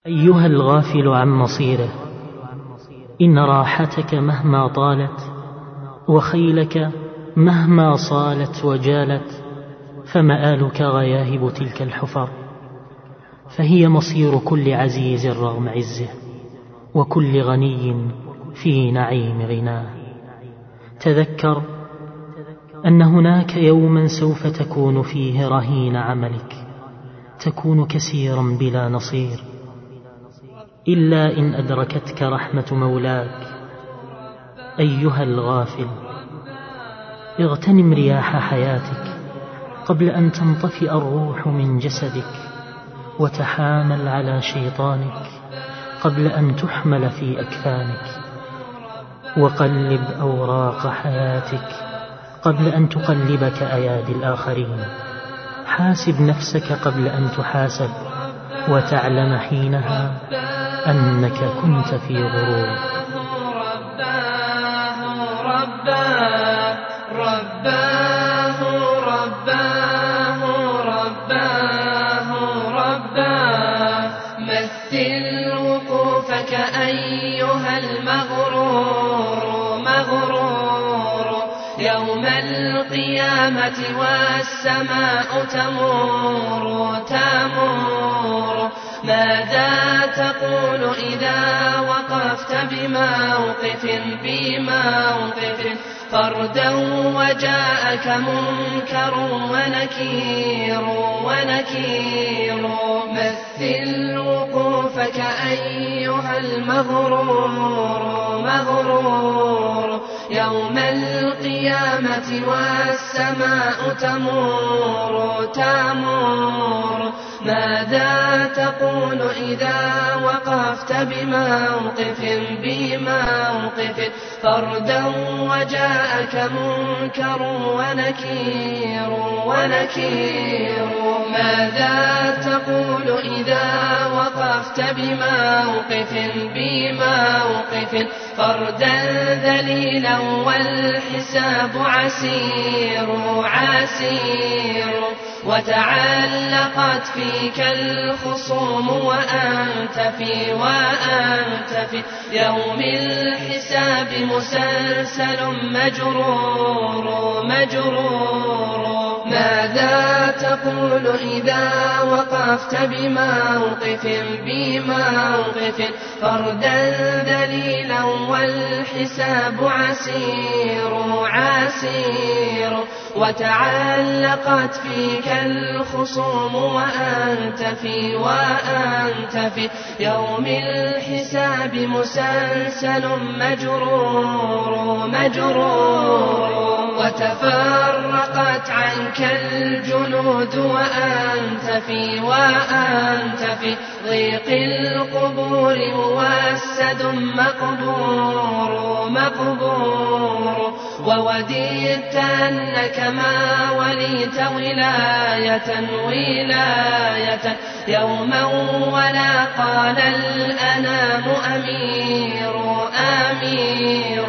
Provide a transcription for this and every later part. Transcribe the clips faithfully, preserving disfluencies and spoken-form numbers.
أيها الغافل عن مصيره، إن راحتك مهما طالت وخيلك مهما صالت وجالت فمآلك غياهب تلك الحفر، فهي مصير كل عزيز رغم عزه وكل غني في نعيم غناه. تذكر أن هناك يوما سوف تكون فيه رهين عملك، تكون كسيرا بلا نصير، إلا إن أدركتك رحمة مولاك. أيها الغافل، اغتنم رياح حياتك قبل أن تنطفئ الروح من جسدك، وتحامل على شيطانك قبل أن تحمل في أكفانك، وقلب أوراق حياتك قبل أن تقلبك أيادي الآخرين. حاسب نفسك قبل أن تحاسب، وتعلم حينها أنك كنت في غرور. رباه رباه رباه رباه رباه رباه مثل وقوفك أيها المغرور مغرور يوم القيامة والسماء تمور تمور. ماذا تقول إذا وقفت بموقف بموقف فردا وجاءك منكر ونكير ونكير؟ مثل وقوفك أيها المغرور مغرور يوم القيامة والسماء تمور تمور. ماذا تقول إذا وقفت بموقف بموقف فردا وجاءك منكر ونكير ونكير؟ ماذا تقول إذا وقفت بموقف بموقف فردا ذليلا والحساب عسير عسير؟ وتعلقت فيك الخصوم وأنت في وأنت في يوم الحساب مسلسل مجرور مجرور. ماذا تقول إذا وقفت بموقف بموقف فردا ذليلا والحساب عسير عسير؟ وتعلقت فيك الخصوم وأنت في وأنت في يوم الحساب مسلسل مجرور مجرور. وتفرقت عنك الجنود وأنت في وأنت في ضيق القبور موسد مقبور مقبور. ووددت أنك ما وليت ولاية ولاية يوما ولا قال الأنام أمير أمير.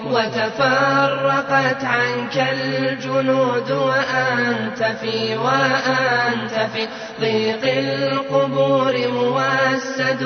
وتفرقت عنك الجنود وأنت في وأنت في ضيق القبور موسد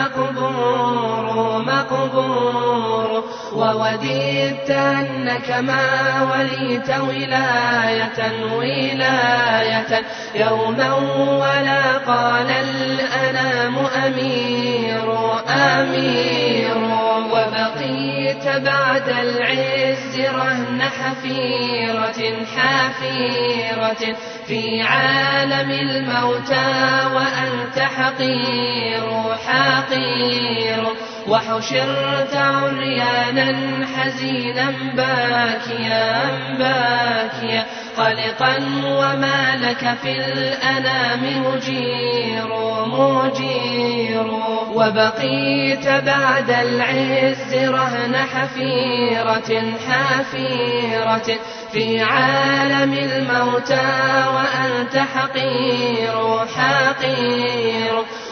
مقبور مقبور. ووددت أنك ما وليت ولاية ولاية يوما ولا قال الأنام أمير أمير. وبقيت بعد العز رهن حفيرة حفيرة في عالم الموتى وأنت حقير حقير. وحشرت عريانا حزينا باكيا باكيا قلقا وما لك في الأنام مجير مجير. وبقيت بعد العز رهن حفيرة حفيرة في عالم الموتى وأنت حقير حقير.